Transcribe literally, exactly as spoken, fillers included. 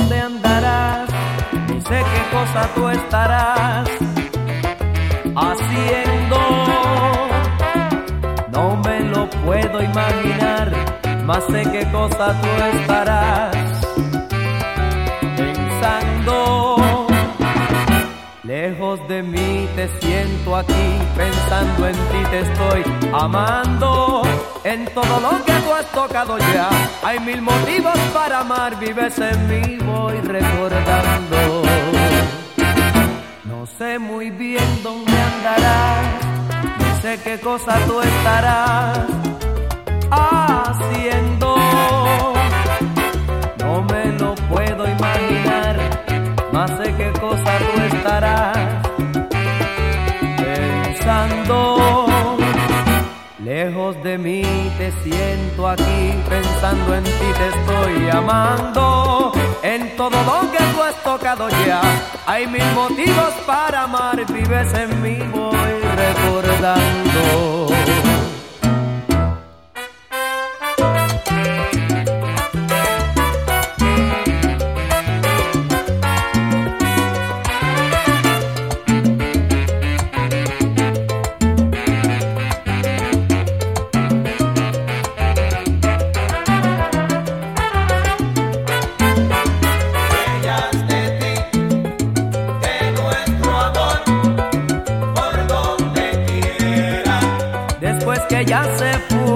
dónde andarás, ni sé qué cosa tú estarás haciendo. No me lo puedo imaginar, mas sé qué cosa tú estarás pensando. Lejos de mí te siento aquí, pensando en ti te estoy amando. En todo lo que tú has tocado ya, hay mil motivos para amar, vives en mí, voy recordando. No sé muy bien dónde andarás, ni sé qué cosa tú estarás haciendo. No me lo puedo imaginar, mas sé qué cosa tú estarás pensando. Lejos de mí te siento aquí, pensando en ti te estoy amando. En todo lo que tú has tocado ya, hay mil motivos para amar, vives en mí, voy recordando. Que ya se fue.